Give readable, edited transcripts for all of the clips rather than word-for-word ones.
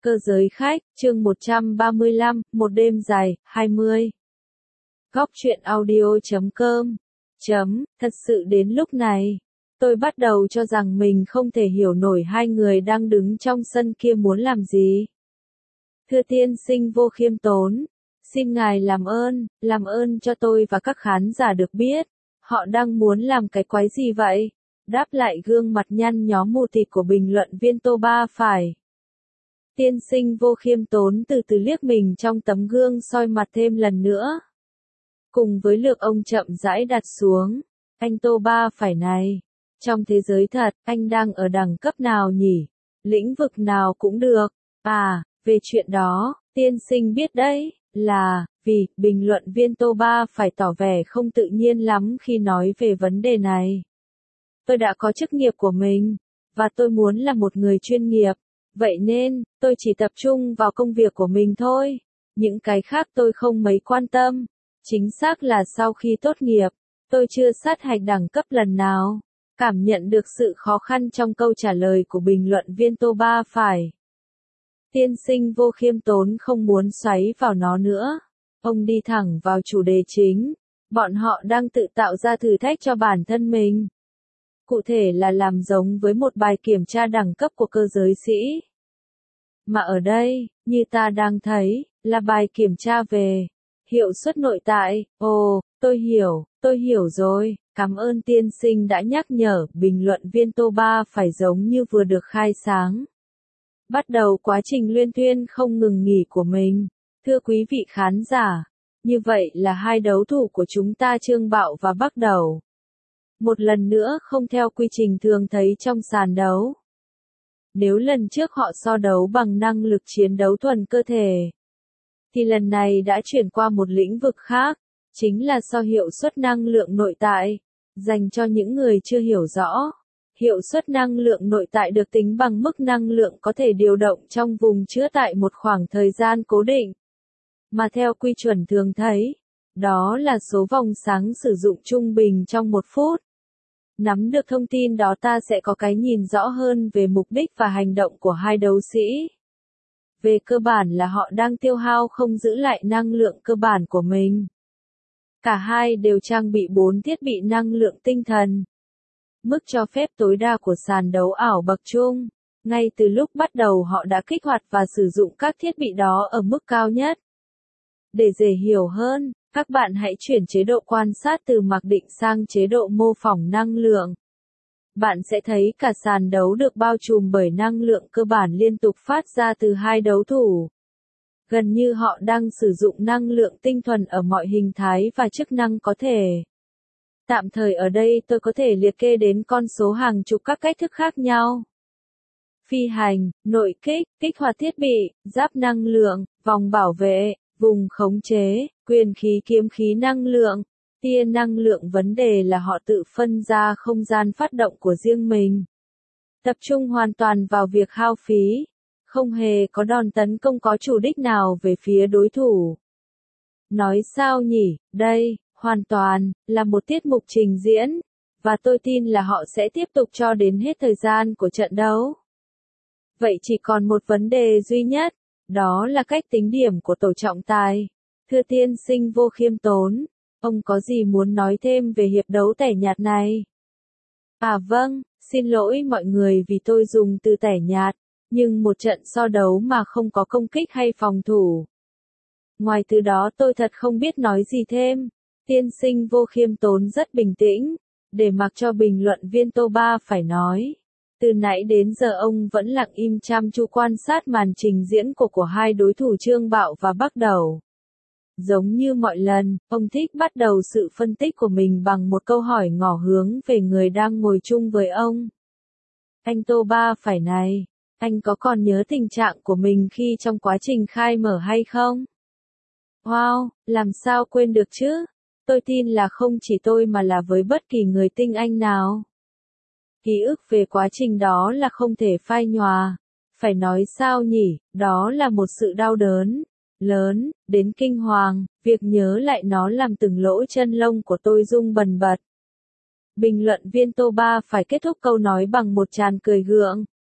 Cơ giới khách, chương 135, một đêm dài, 20. Góc truyện audio.com. Thật sự đến lúc này, tôi bắt đầu cho rằng mình không thể hiểu nổi hai người đang đứng trong sân kia muốn làm gì. Thưa tiên sinh vô khiêm tốn, xin ngài làm ơn cho tôi và các khán giả được biết, họ đang muốn làm cái quái gì vậy? Đáp lại gương mặt nhăn nhó mù tịt của bình luận viên Tô Ba phải. Tiên sinh vô khiêm tốn từ từ liếc mình trong tấm gương soi mặt thêm lần nữa. Cùng với lược ông chậm rãi đặt xuống, anh Tô Ba phải này. Trong thế giới thật, anh đang ở đẳng cấp nào nhỉ? Lĩnh vực nào cũng được. À, về chuyện đó, tiên sinh biết đấy, là, vì, bình luận viên Tô Ba phải tỏ vẻ không tự nhiên lắm khi nói về vấn đề này. Tôi đã có chức nghiệp của mình, và tôi muốn là một người chuyên nghiệp. Vậy nên, tôi chỉ tập trung vào công việc của mình thôi. Những cái khác tôi không mấy quan tâm. Chính xác là sau khi tốt nghiệp, tôi chưa sát hạch đẳng cấp lần nào. Cảm nhận được sự khó khăn trong câu trả lời của bình luận viên Tô Ba phải. Tiên sinh vô khiêm tốn không muốn xoáy vào nó nữa. Ông đi thẳng vào chủ đề chính. Bọn họ đang tự tạo ra thử thách cho bản thân mình. Cụ thể là làm giống với một bài kiểm tra đẳng cấp của cơ giới sĩ. Mà ở đây, như ta đang thấy, là bài kiểm tra về hiệu suất nội tại. Ồ, tôi hiểu rồi, cảm ơn tiên sinh đã nhắc nhở. Bình luận viên Tô Ba phải giống như vừa được khai sáng. Bắt đầu quá trình luyên thuyên không ngừng nghỉ của mình. Thưa quý vị khán giả, như vậy là hai đấu thủ của chúng ta Trương Bạo và Bắc Đầu. Một lần nữa không theo quy trình thường thấy trong sàn đấu. Nếu lần trước họ so đấu bằng năng lực chiến đấu thuần cơ thể, thì lần này đã chuyển qua một lĩnh vực khác, chính là so hiệu suất năng lượng nội tại. Dành cho những người chưa hiểu rõ, hiệu suất năng lượng nội tại được tính bằng mức năng lượng có thể điều động trong vùng chứa tại một khoảng thời gian cố định. Mà theo quy chuẩn thường thấy, đó là số vòng sáng sử dụng trung bình trong một phút. Nắm được thông tin đó ta sẽ có cái nhìn rõ hơn về mục đích và hành động của hai đấu sĩ. Về cơ bản là họ đang tiêu hao không giữ lại năng lượng cơ bản của mình. Cả hai đều trang bị 4 thiết bị năng lượng tinh thần. Mức cho phép tối đa của sàn đấu ảo bậc trung. Ngay từ lúc bắt đầu họ đã kích hoạt và sử dụng các thiết bị đó ở mức cao nhất. Để dễ hiểu hơn, các bạn hãy chuyển chế độ quan sát từ mặc định sang chế độ mô phỏng năng lượng. Bạn sẽ thấy cả sàn đấu được bao trùm bởi năng lượng cơ bản liên tục phát ra từ hai đấu thủ. Gần như họ đang sử dụng năng lượng tinh thuần ở mọi hình thái và chức năng có thể. Tạm thời ở đây tôi có thể liệt kê đến con số hàng chục các cách thức khác nhau. Phi hành, nội kích, kích hoạt thiết bị, giáp năng lượng, vòng bảo vệ, vùng khống chế, quyền khí kiếm khí năng lượng, tia năng lượng. Vấn đề là họ tự phân ra không gian phát động của riêng mình. Tập trung hoàn toàn vào việc hao phí. Không hề có đòn tấn công có chủ đích nào về phía đối thủ. Nói sao nhỉ, đây, hoàn toàn, là một tiết mục trình diễn, và tôi tin là họ sẽ tiếp tục cho đến hết thời gian của trận đấu. Vậy chỉ còn một vấn đề duy nhất, đó là cách tính điểm của tổ trọng tài. Thưa tiên sinh vô khiêm tốn, ông có gì muốn nói thêm về hiệp đấu tẻ nhạt này? À vâng, xin lỗi mọi người vì tôi dùng từ tẻ nhạt. Nhưng một trận so đấu mà không có công kích hay phòng thủ. Ngoài từ đó tôi thật không biết nói gì thêm. Tiên sinh vô khiêm tốn rất bình tĩnh, để mặc cho bình luận viên Tô Ba phải nói. Từ nãy đến giờ ông vẫn lặng im chăm chú quan sát màn trình diễn của hai đối thủ Trương Bạo và Bắc Đầu. Giống như mọi lần, ông thích bắt đầu sự phân tích của mình bằng một câu hỏi ngỏ hướng về người đang ngồi chung với ông. Anh Tô Ba phải này. Anh có còn nhớ tình trạng của mình khi trong quá trình khai mở hay không? Wow, làm sao quên được chứ? Tôi tin là không chỉ tôi mà là với bất kỳ người tinh anh nào. Ký ức về quá trình đó là không thể phai nhòa. Phải nói sao nhỉ, đó là một sự đau đớn, lớn, đến kinh hoàng, việc nhớ lại nó làm từng lỗ chân lông của tôi rung bần bật. Bình luận viên Tô Ba phải kết thúc câu nói bằng một tràng cười gượng.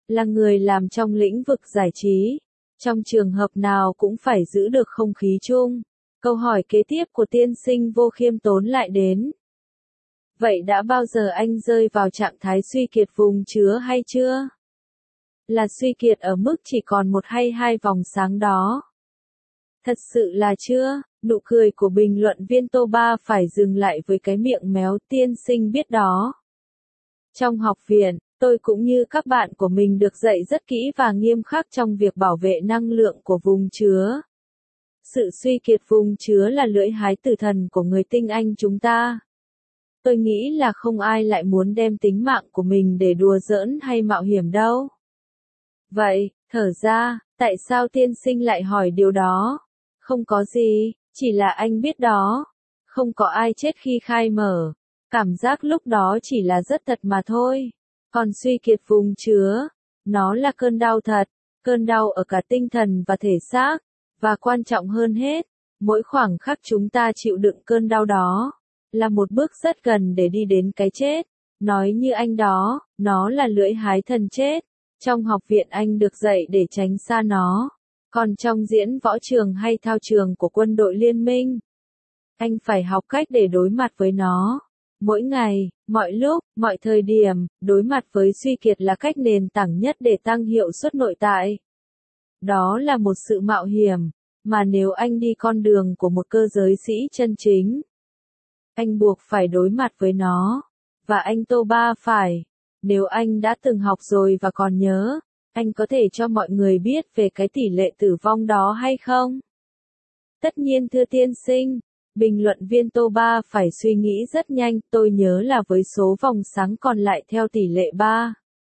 là người làm trong lĩnh vực giải trí. Trong trường hợp nào cũng phải giữ được không khí chung. Câu hỏi kế tiếp của tiên sinh Vô Khiêm Tốn lại đến. Vậy đã bao giờ anh rơi vào trạng thái suy kiệt vùng chứa hay chưa? Là suy kiệt ở mức chỉ còn một hay hai vòng sáng đó. Thật sự là chưa, nụ cười của bình luận viên Tô Ba phải dừng lại với cái miệng méo, tiên sinh biết đó. Trong học viện, tôi cũng như các bạn của mình được dạy rất kỹ và nghiêm khắc trong việc bảo vệ năng lượng của vùng chứa. Sự suy kiệt vùng chứa là lưỡi hái tử thần của người tinh anh chúng ta. Tôi nghĩ là không ai lại muốn đem tính mạng của mình để đùa giỡn hay mạo hiểm đâu. Vậy, thở ra, tại sao tiên sinh lại hỏi điều đó? Không có gì, chỉ là anh biết đó. Không có ai chết khi khai mở. Cảm giác lúc đó chỉ là rất thật mà thôi. Còn suy kiệt vùng chứa, nó là cơn đau thật, cơn đau ở cả tinh thần và thể xác. Và quan trọng hơn hết, mỗi khoảng khắc chúng ta chịu đựng cơn đau đó, là một bước rất gần để đi đến cái chết. Nói như anh đó, nó là lưỡi hái thần chết. Trong học viện anh được dạy để tránh xa nó. Còn trong diễn võ trường hay thao trường của quân đội liên minh, anh phải học cách để đối mặt với nó. Mỗi ngày, mọi lúc, mọi thời điểm, đối mặt với suy kiệt là cách nền tảng nhất để tăng hiệu suất nội tại. Đó là một sự mạo hiểm, mà nếu anh đi con đường của một cơ giới sĩ chân chính, anh buộc phải đối mặt với nó. Và anh Tô Ba phải. Nếu anh đã từng học rồi và còn nhớ, anh có thể cho mọi người biết về cái tỷ lệ tử vong đó hay không? Tất nhiên thưa tiên sinh, bình luận viên Tô Ba phải suy nghĩ rất nhanh, tôi nhớ là với số vòng sáng còn lại theo tỷ lệ 3,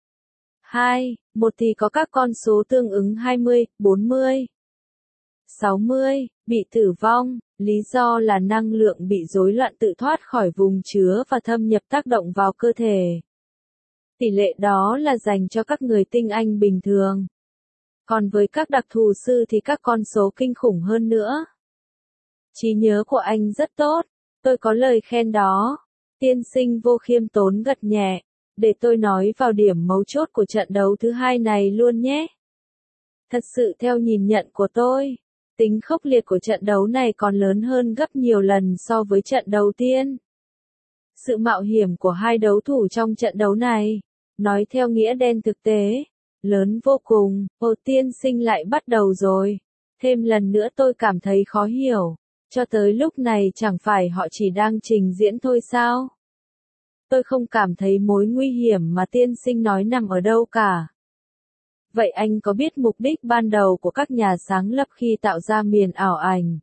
2, 1 thì có các con số tương ứng 20, 40, 60, bị tử vong, lý do là năng lượng bị rối loạn tự thoát khỏi vùng chứa và thâm nhập tác động vào cơ thể. Tỷ lệ đó là dành cho các người tinh anh bình thường. Còn với các đặc thù sư thì các con số kinh khủng hơn nữa. Trí nhớ của anh rất tốt, tôi có lời khen đó. Tiên sinh Vô Khiêm Tốn gật nhẹ. Để tôi nói vào điểm mấu chốt của trận đấu thứ hai này luôn nhé. Thật sự theo nhìn nhận của tôi, tính khốc liệt của trận đấu này còn lớn hơn gấp nhiều lần so với trận đầu tiên. Sự mạo hiểm của hai đấu thủ trong trận đấu này, nói theo nghĩa đen thực tế, lớn vô cùng. Hồ tiên sinh lại bắt đầu rồi. Thêm lần nữa tôi cảm thấy khó hiểu. Cho tới lúc này chẳng phải họ chỉ đang trình diễn thôi sao? Tôi không cảm thấy mối nguy hiểm mà tiên sinh nói nằm ở đâu cả. Vậy anh có biết mục đích ban đầu của các nhà sáng lập khi tạo ra miền ảo ảnh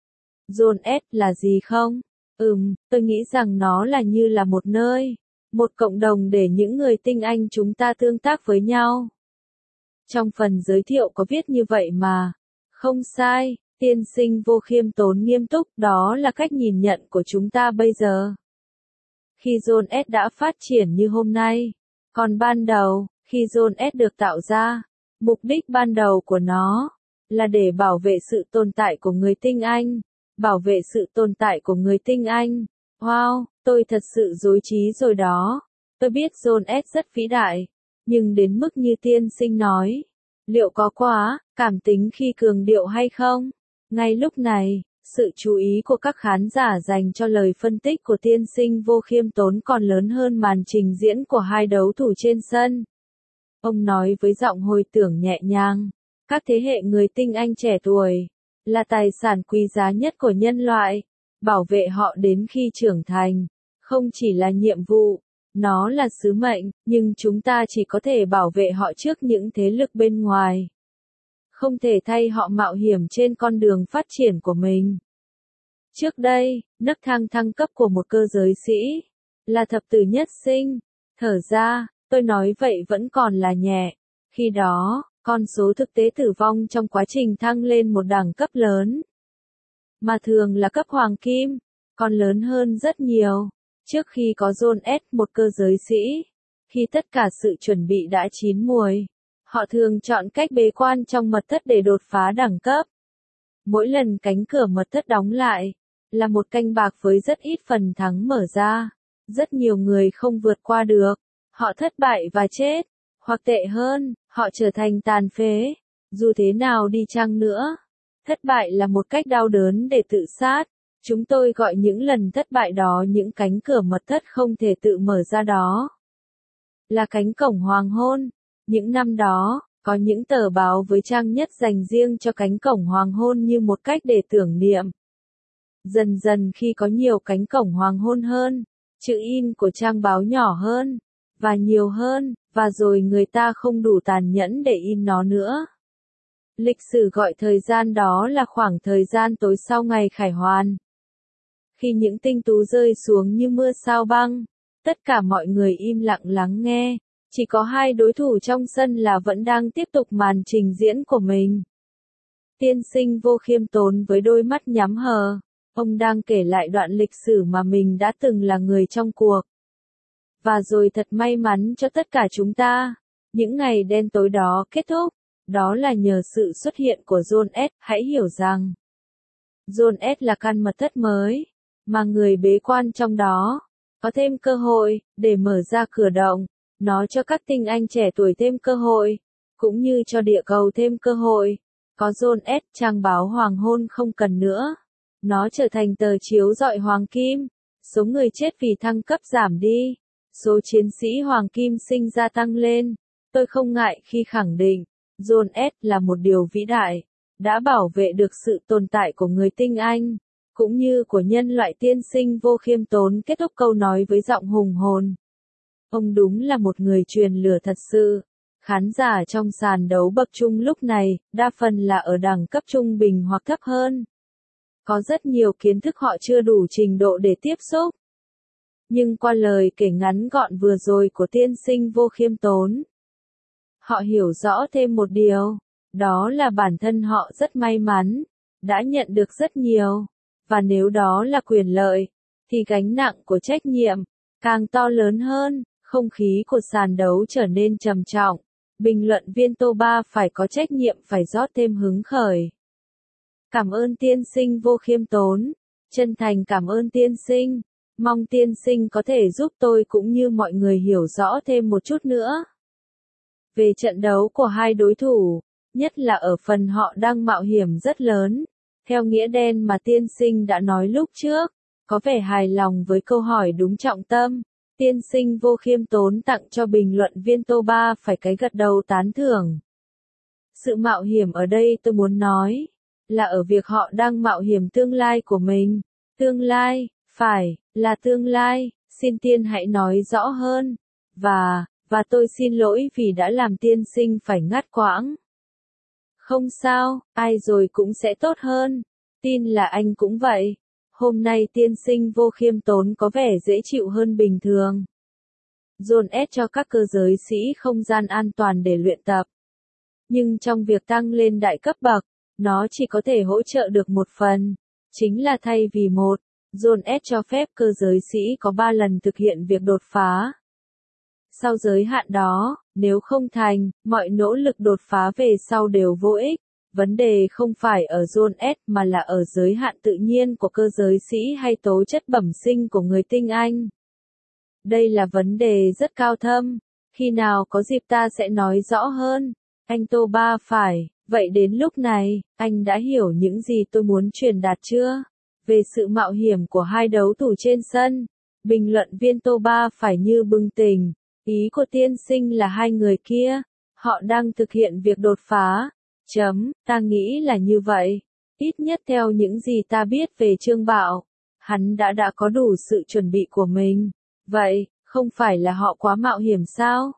Zone S là gì không? Tôi nghĩ rằng nó là như là một nơi, một cộng đồng để những người tinh anh chúng ta tương tác với nhau. Trong phần giới thiệu có viết như vậy mà. Không sai, tiên sinh Vô Khiêm Tốn nghiêm túc, đó là cách nhìn nhận của chúng ta bây giờ. Khi Zone S đã phát triển như hôm nay, còn ban đầu, khi Zone S được tạo ra, mục đích ban đầu của nó là để bảo vệ sự tồn tại của người tinh anh. Bảo vệ sự tồn tại của người tinh anh. Wow, tôi thật sự rối trí rồi đó. Tôi biết Zone S rất vĩ đại, nhưng đến mức như tiên sinh nói, liệu có quá cảm tính khi cường điệu hay không? Ngay lúc này, sự chú ý của các khán giả dành cho lời phân tích của tiên sinh Vô Khiêm Tốn còn lớn hơn màn trình diễn của hai đấu thủ trên sân. Ông nói với giọng hồi tưởng nhẹ nhàng, các thế hệ người tinh anh trẻ tuổi là tài sản quý giá nhất của nhân loại. Bảo vệ họ đến khi trưởng thành, không chỉ là nhiệm vụ, nó là sứ mệnh, nhưng chúng ta chỉ có thể bảo vệ họ trước những thế lực bên ngoài. Không thể thay họ mạo hiểm trên con đường phát triển của mình. Trước đây, nấc thang thăng cấp của một cơ giới sĩ là thập tử nhất sinh. Thở ra, tôi nói vậy vẫn còn là nhẹ. Khi đó, con số thực tế tử vong trong quá trình thăng lên một đẳng cấp lớn, mà thường là cấp hoàng kim, còn lớn hơn rất nhiều. Trước khi có Zone S, một cơ giới sĩ, khi tất cả sự chuẩn bị đã chín muồi, họ thường chọn cách bế quan trong mật thất để đột phá đẳng cấp. Mỗi lần cánh cửa mật thất đóng lại, là một canh bạc với rất ít phần thắng mở ra. Rất nhiều người không vượt qua được, họ thất bại và chết, hoặc tệ hơn, Họ trở thành tàn phế. Dù thế nào đi chăng nữa, thất bại là một cách đau đớn để tự sát. Chúng tôi gọi những lần thất bại đó những cánh cửa mật thất không thể tự mở ra đó. Là cánh cổng hoàng hôn. Những năm đó, có những tờ báo với trang nhất dành riêng cho cánh cổng hoàng hôn như một cách để tưởng niệm. Dần dần khi có nhiều cánh cổng hoàng hôn hơn, chữ in của trang báo nhỏ hơn, và nhiều hơn, và rồi người ta không đủ tàn nhẫn để in nó nữa. Lịch sử gọi thời gian đó là khoảng thời gian tối sau ngày khải hoàn. Khi những tinh tú rơi xuống như mưa sao băng, tất cả mọi người im lặng lắng nghe, chỉ có hai đối thủ trong sân là vẫn đang tiếp tục màn trình diễn của mình. Tiên sinh Vô Khiêm Tốn với đôi mắt nhắm hờ, ông đang kể lại đoạn lịch sử mà mình đã từng là người trong cuộc. Và rồi thật may mắn cho tất cả chúng ta, những ngày đen tối đó kết thúc, đó là nhờ sự xuất hiện của John S. Hãy hiểu rằng, John S. là căn mật thất mới, mà người bế quan trong đó, có thêm cơ hội, để mở ra cửa động, nó cho các tinh anh trẻ tuổi thêm cơ hội, cũng như cho địa cầu thêm cơ hội. Có John S. trang báo hoàng hôn không cần nữa. Nó trở thành tờ chiếu rọi hoàng kim. Số người chết vì thăng cấp giảm đi. Số chiến sĩ hoàng kim sinh ra tăng lên. Tôi không ngại khi khẳng định, John S. là một điều vĩ đại, đã bảo vệ được sự tồn tại của người tinh anh, cũng như của nhân loại. Tiên sinh Vô Khiêm Tốn kết thúc câu nói với giọng hùng hồn. Ông đúng là một người truyền lửa thật sự. Khán giả trong sàn đấu bậc trung lúc này, đa phần là ở đẳng cấp trung bình hoặc thấp hơn. Có rất nhiều kiến thức họ chưa đủ trình độ để tiếp xúc. Nhưng qua lời kể ngắn gọn vừa rồi của tiên sinh Vô Khiêm Tốn, họ hiểu rõ thêm một điều, đó là bản thân họ rất may mắn, đã nhận được rất nhiều, và nếu đó là quyền lợi, thì gánh nặng của trách nhiệm càng to lớn hơn. Không khí của sàn đấu trở nên trầm trọng. Bình luận viên Toba phải có trách nhiệm phải rót thêm hứng khởi. Cảm ơn tiên sinh Vô Khiêm Tốn. Chân thành cảm ơn tiên sinh. Mong tiên sinh có thể giúp tôi cũng như mọi người hiểu rõ thêm một chút nữa về trận đấu của hai đối thủ, nhất là ở phần họ đang mạo hiểm rất lớn. Theo nghĩa đen mà tiên sinh đã nói lúc trước, có vẻ hài lòng với câu hỏi đúng trọng tâm. Tiên sinh Vô Khiêm Tốn tặng cho bình luận viên Toba phải cái gật đầu tán thưởng. Sự mạo hiểm ở đây tôi muốn nói, là ở việc họ đang mạo hiểm tương lai của mình. Tương lai, phải, là tương lai, xin tiên hãy nói rõ hơn. Và tôi xin lỗi vì đã làm tiên sinh phải ngắt quãng. Không sao, ai rồi cũng sẽ tốt hơn. Tin là anh cũng vậy. Hôm nay tiên sinh Vô Khiêm Tốn có vẻ dễ chịu hơn bình thường. John S. cho các cơ giới sĩ không gian an toàn để luyện tập. Nhưng trong việc tăng lên đại cấp bậc, nó chỉ có thể hỗ trợ được một phần. Chính là thay vì một, John S. cho phép cơ giới sĩ có 3 lần thực hiện việc đột phá. Sau giới hạn đó, nếu không thành, mọi nỗ lực đột phá về sau đều vô ích. Vấn đề không phải ở John S. mà là ở giới hạn tự nhiên của cơ giới sĩ hay tố chất bẩm sinh của người tinh anh. Đây là vấn đề rất cao thâm. Khi nào có dịp ta sẽ nói rõ hơn. Anh Toba phải, vậy đến lúc này, anh đã hiểu những gì tôi muốn truyền đạt chưa? Về sự mạo hiểm của hai đấu thủ trên sân, bình luận viên Toba phải như bừng tỉnh. Ý của tiên sinh là hai người kia, họ đang thực hiện việc đột phá. Ta nghĩ là như vậy. Ít nhất theo những gì ta biết về Trương Bạo, hắn đã có đủ sự chuẩn bị của mình. Vậy, không phải là họ quá mạo hiểm sao?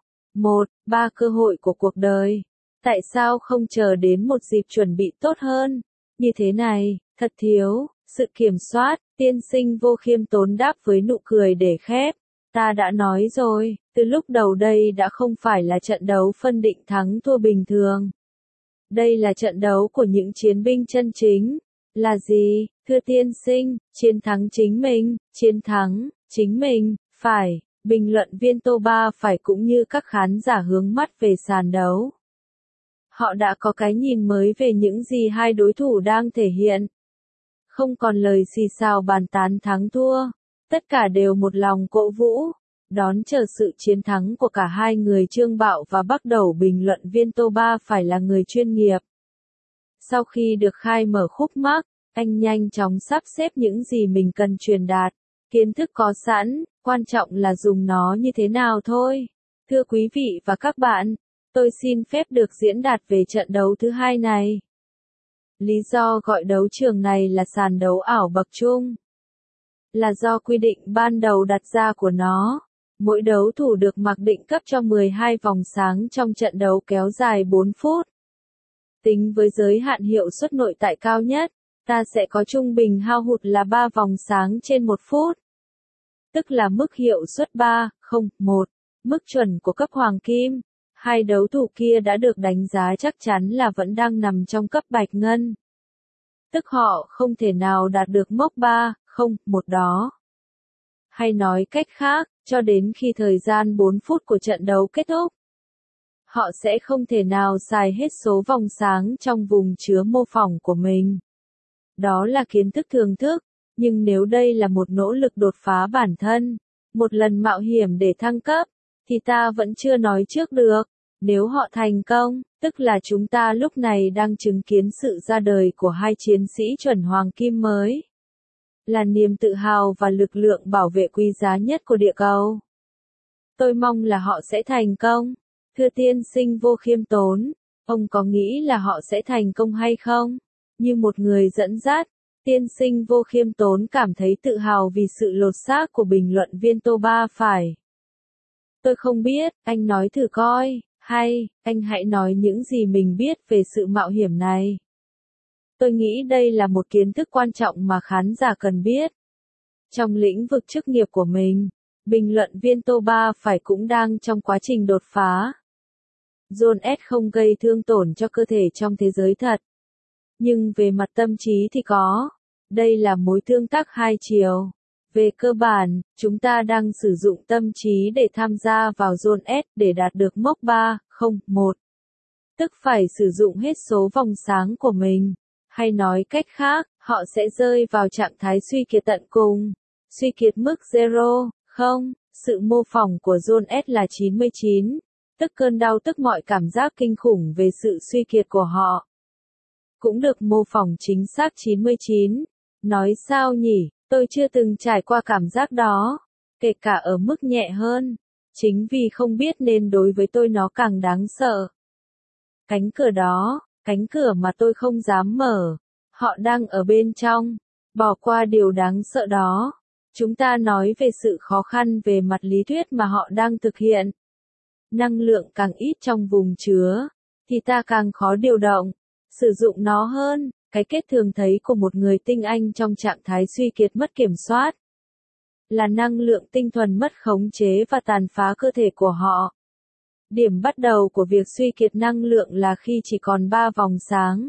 3 cơ hội của cuộc đời. Tại sao không chờ đến một dịp chuẩn bị tốt hơn? Như thế này, thật thiếu sự kiểm soát. Tiên sinh Vô Khiêm Tốn đáp với nụ cười để khép. Ta đã nói rồi, từ lúc đầu đây đã không phải là trận đấu phân định thắng thua bình thường. Đây là trận đấu của những chiến binh chân chính. Là gì, thưa tiên sinh? Chiến thắng chính mình, chiến thắng chính mình, phải. Bình luận viên Toba phải cũng như các khán giả hướng mắt về sàn đấu. Họ đã có cái nhìn mới về những gì hai đối thủ đang thể hiện. Không còn lời xì xào bàn tán thắng thua. Tất cả đều một lòng cổ vũ. Đón chờ sự chiến thắng của cả hai người Trương Bạo và bắt đầu bình luận viên Tô Ba phải là người chuyên nghiệp. Sau khi được khai mở khúc mắc, anh nhanh chóng sắp xếp những gì mình cần truyền đạt. Kiến thức có sẵn, quan trọng là dùng nó như thế nào thôi. Thưa quý vị và các bạn, tôi xin phép được diễn đạt về trận đấu thứ hai này. Lý do gọi đấu trường này là sàn đấu ảo bậc trung là do quy định ban đầu đặt ra của nó. Mỗi đấu thủ được mặc định cấp cho 12 vòng sáng trong trận đấu kéo dài 4 phút. Tính với giới hạn hiệu suất nội tại cao nhất, ta sẽ có trung bình hao hụt là 3 vòng sáng trên 1 phút. Tức là mức hiệu suất 3.0.1, mức chuẩn của cấp hoàng kim. Hai đấu thủ kia đã được đánh giá chắc chắn là vẫn đang nằm trong cấp bạch ngân. Tức họ không thể nào đạt được mốc 3.0.1 đó. Hay nói cách khác, cho đến khi thời gian 4 phút của trận đấu kết thúc, họ sẽ không thể nào xài hết số vòng sáng trong vùng chứa mô phỏng của mình. Đó là kiến thức thường thức, nhưng nếu đây là một nỗ lực đột phá bản thân, một lần mạo hiểm để thăng cấp, thì ta vẫn chưa nói trước được. Nếu họ thành công, tức là chúng ta lúc này đang chứng kiến sự ra đời của hai chiến sĩ chuẩn hoàng kim mới. Là niềm tự hào và lực lượng bảo vệ quý giá nhất của địa cầu. Tôi mong là họ sẽ thành công. Thưa tiên sinh Vô Khiêm Tốn, ông có nghĩ là họ sẽ thành công hay không? Như một người dẫn dắt, tiên sinh Vô Khiêm Tốn cảm thấy tự hào vì sự lột xác của bình luận viên Tô Ba phải. Tôi không biết, anh nói thử coi, hay, anh hãy nói những gì mình biết về sự mạo hiểm này. Tôi nghĩ đây là một kiến thức quan trọng mà khán giả cần biết. Trong lĩnh vực chức nghiệp của mình, bình luận viên Tô Ba phải cũng đang trong quá trình đột phá. John S không gây thương tổn cho cơ thể trong thế giới thật. Nhưng về mặt tâm trí thì có. Đây là mối tương tác hai chiều. Về cơ bản, chúng ta đang sử dụng tâm trí để tham gia vào John S để đạt được mốc 3.0.1. Tức phải sử dụng hết số vòng sáng của mình. Hay nói cách khác, họ sẽ rơi vào trạng thái suy kiệt tận cùng. Suy kiệt mức 0, không, sự mô phỏng của John S là 99. Tức cơn đau tức mọi cảm giác kinh khủng về sự suy kiệt của họ. Cũng được mô phỏng chính xác 99. Nói sao nhỉ, tôi chưa từng trải qua cảm giác đó. Kể cả ở mức nhẹ hơn. Chính vì không biết nên đối với tôi nó càng đáng sợ. Cánh cửa đó, cánh cửa mà tôi không dám mở. Họ đang ở bên trong. Bỏ qua điều đáng sợ đó. Chúng ta nói về sự khó khăn về mặt lý thuyết mà họ đang thực hiện. Năng lượng càng ít trong vùng chứa, thì ta càng khó điều động, sử dụng nó hơn. Cái kết thường thấy của một người tinh anh trong trạng thái suy kiệt mất kiểm soát là năng lượng tinh thuần mất khống chế và tàn phá cơ thể của họ. Điểm bắt đầu của việc suy kiệt năng lượng là khi chỉ còn 3 vòng sáng.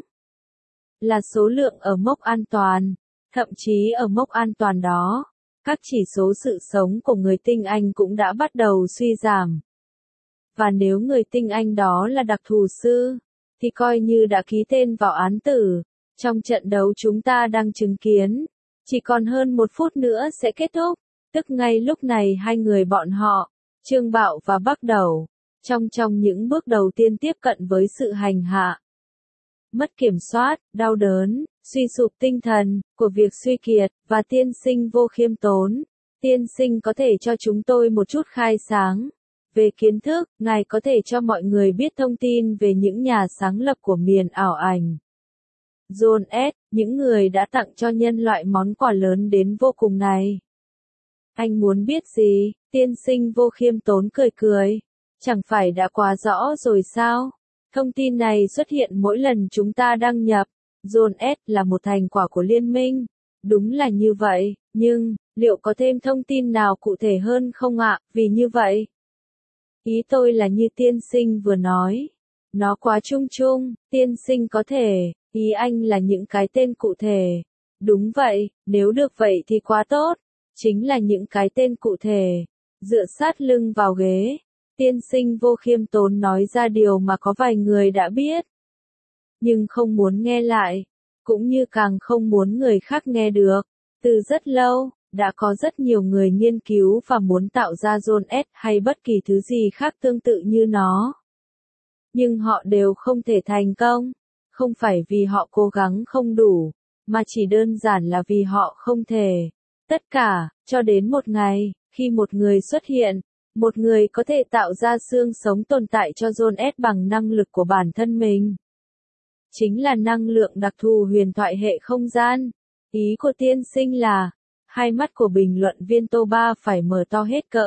Là số lượng ở mốc an toàn. Thậm chí ở mốc an toàn đó, các chỉ số sự sống của người tinh anh cũng đã bắt đầu suy giảm. Và nếu người tinh anh đó là đặc thù sư, thì coi như đã ký tên vào án tử. Trong trận đấu chúng ta đang chứng kiến, chỉ còn hơn 1 phút nữa sẽ kết thúc, tức ngay lúc này hai người bọn họ, Trương Bạo và Bắc Đầu, trong những bước đầu tiên tiếp cận với sự hành hạ, mất kiểm soát, đau đớn, suy sụp tinh thần, của việc suy kiệt, và tiên sinh Vô Khiêm Tốn. Tiên sinh có thể cho chúng tôi một chút khai sáng về kiến thức, ngài có thể cho mọi người biết thông tin về những nhà sáng lập của miền ảo ảnh. John S, những người đã tặng cho nhân loại món quà lớn đến vô cùng này. Anh muốn biết gì? Tiên sinh Vô Khiêm Tốn cười cười. Chẳng phải đã quá rõ rồi sao? Thông tin này xuất hiện mỗi lần chúng ta đăng nhập. John S là một thành quả của liên minh. Đúng là như vậy, nhưng, liệu có thêm thông tin nào cụ thể hơn không ạ? Vì như vậy, ý tôi là như tiên sinh vừa nói. Nó quá chung chung, tiên sinh có thể, ý anh là những cái tên cụ thể. Đúng vậy, nếu được vậy thì quá tốt. Chính là những cái tên cụ thể. Dựa sát lưng vào ghế. Tiên sinh Vô Khiêm Tốn nói ra điều mà có vài người đã biết. Nhưng không muốn nghe lại. Cũng như càng không muốn người khác nghe được. Từ rất lâu, Đã có rất nhiều người nghiên cứu và muốn tạo ra Zone S hay bất kỳ thứ gì khác tương tự như nó. Nhưng họ đều không thể thành công. Không phải vì họ cố gắng không đủ, mà chỉ đơn giản là vì họ không thể. Tất cả, cho đến một ngày, khi một người xuất hiện, một người có thể tạo ra xương sống tồn tại cho Zone S bằng năng lực của bản thân mình. Chính là năng lượng đặc thù huyền thoại hệ không gian. Ý của tiên sinh là, hai mắt của bình luận viên Toba phải mở to hết cỡ.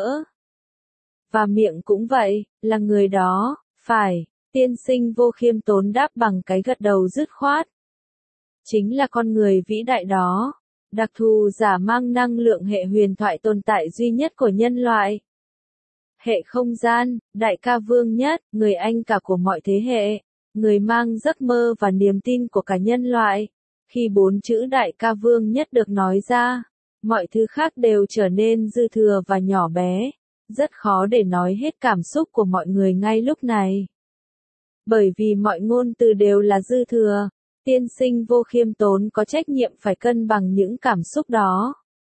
Và miệng cũng vậy, là người đó, phải, tiên sinh vô khiêm tốn đáp bằng cái gật đầu dứt khoát. Chính là con người vĩ đại đó, đặc thù giả mang năng lượng hệ huyền thoại tồn tại duy nhất của nhân loại. Hệ không gian, đại ca vương nhất, người anh cả của mọi thế hệ, người mang giấc mơ và niềm tin của cả nhân loại. Khi 4 chữ đại ca vương nhất được nói ra, mọi thứ khác đều trở nên dư thừa và nhỏ bé, rất khó để nói hết cảm xúc của mọi người ngay lúc này. Bởi vì mọi ngôn từ đều là dư thừa, tiên sinh vô khiêm tốn có trách nhiệm phải cân bằng những cảm xúc đó.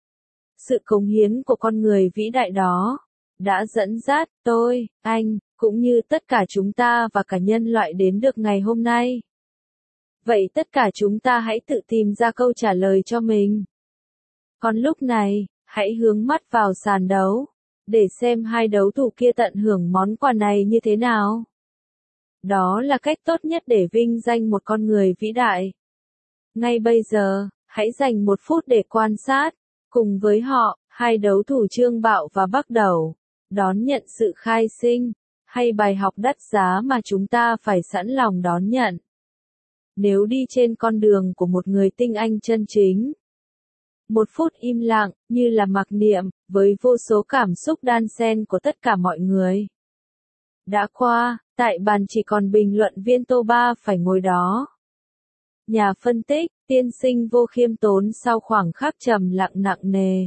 Sự cống hiến của con người vĩ đại đó đã dẫn dắt tôi, anh, cũng như tất cả chúng ta và cả nhân loại đến được ngày hôm nay. Vậy tất cả chúng ta hãy tự tìm ra câu trả lời cho mình. Còn lúc này, hãy hướng mắt vào sàn đấu, để xem hai đấu thủ kia tận hưởng món quà này như thế nào. Đó là cách tốt nhất để vinh danh một con người vĩ đại. Ngay bây giờ, hãy dành 1 phút để quan sát, cùng với họ, hai đấu thủ Trương Bạo và Bắc Đẩu, đón nhận sự khai sinh, hay bài học đắt giá mà chúng ta phải sẵn lòng đón nhận. Nếu đi trên con đường của một người tinh anh chân chính. 1 phút im lặng, như là mặc niệm, với vô số cảm xúc đan xen của tất cả mọi người. Đã qua, tại bàn chỉ còn bình luận viên Toba phải ngồi đó. Nhà phân tích, tiên sinh vô khiêm tốn sau khoảng khắc trầm lặng nặng nề.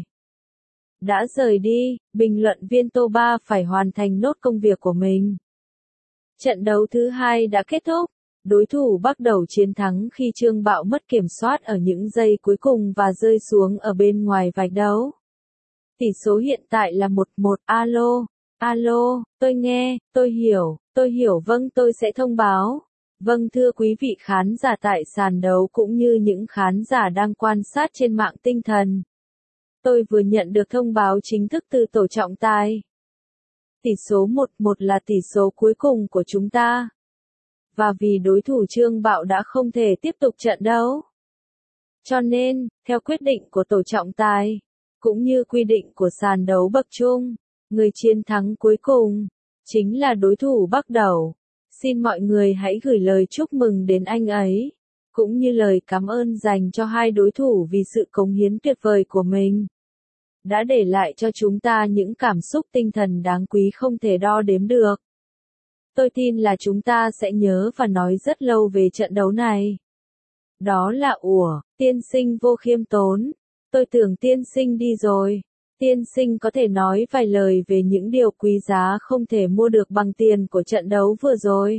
Đã rời đi, bình luận viên Toba phải hoàn thành nốt công việc của mình. Trận đấu thứ 2 đã kết thúc. Đối thủ bắt đầu chiến thắng khi Trương Bạo mất kiểm soát ở những giây cuối cùng và rơi xuống ở bên ngoài vạch đấu. Tỷ số hiện tại là 1-1. Alo, alo, tôi nghe, tôi hiểu vâng tôi sẽ thông báo. Vâng thưa quý vị khán giả tại sàn đấu cũng như những khán giả đang quan sát trên mạng tinh thần. Tôi vừa nhận được thông báo chính thức từ tổ trọng tài. Tỷ số 1-1 là tỷ số cuối cùng của chúng ta. Và vì đối thủ Trương Bạo đã không thể tiếp tục trận đấu. Cho nên, theo quyết định của tổ trọng tài, cũng như quy định của sàn đấu bậc trung, người chiến thắng cuối cùng, chính là đối thủ Bắc Đẩu. Xin mọi người hãy gửi lời chúc mừng đến anh ấy, cũng như lời cảm ơn dành cho hai đối thủ vì sự cống hiến tuyệt vời của mình. Đã để lại cho chúng ta những cảm xúc tinh thần đáng quý không thể đo đếm được. Tôi tin là chúng ta sẽ nhớ và nói rất lâu về trận đấu này. Đó là tiên sinh vô khiêm tốn. Tôi tưởng tiên sinh đi rồi. Tiên sinh có thể nói vài lời về những điều quý giá không thể mua được bằng tiền của trận đấu vừa rồi.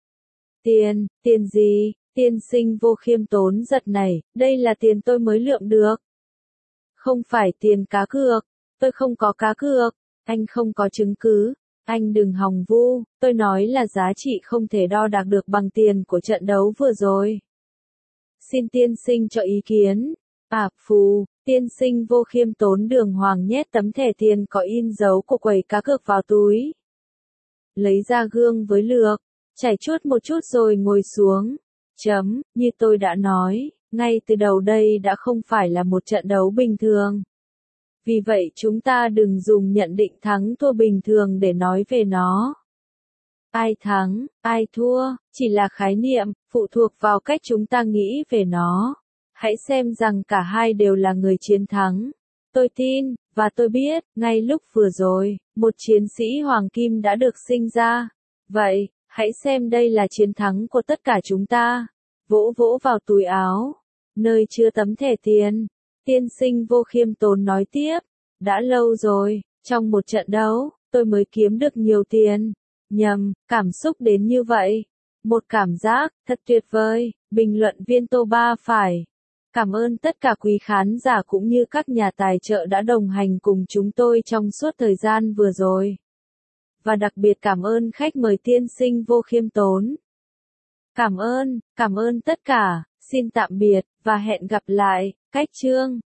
Tiền gì? Tiên sinh vô khiêm tốn giật này, đây là tiền tôi mới lượm được. Không phải tiền cá cược. Tôi không có cá cược. Anh không có chứng cứ. Anh đừng hòng vu, tôi nói là giá trị không thể đo đạc được bằng tiền của trận đấu vừa rồi. Xin tiên sinh cho ý kiến. Tiên sinh vô khiêm tốn đường hoàng nhét tấm thẻ tiền có in dấu của quầy cá cược vào túi. Lấy ra gương với lược, chảy chuốt một chút rồi ngồi xuống. Như tôi đã nói, ngay từ đầu đây đã không phải là một trận đấu bình thường. Vì vậy chúng ta đừng dùng nhận định thắng thua bình thường để nói về nó. Ai thắng, ai thua, chỉ là khái niệm, phụ thuộc vào cách chúng ta nghĩ về nó. Hãy xem rằng cả hai đều là người chiến thắng. Tôi tin, và tôi biết, ngay lúc vừa rồi, một chiến sĩ hoàng kim đã được sinh ra. Vậy, hãy xem đây là chiến thắng của tất cả chúng ta. Vỗ vỗ vào túi áo, nơi chứa tấm thẻ tiền. Tiên sinh vô khiêm tốn nói tiếp, đã lâu rồi, trong một trận đấu, tôi mới kiếm được nhiều tiền. Cảm xúc đến như vậy. Một cảm giác, thật tuyệt vời, bình luận viên Toba phải Cảm ơn tất cả quý khán giả cũng như các nhà tài trợ đã đồng hành cùng chúng tôi trong suốt thời gian vừa rồi. Và đặc biệt cảm ơn khách mời tiên sinh Vô Khiêm Tốn. Cảm ơn tất cả, xin tạm biệt, và hẹn gặp lại, Cách Chương.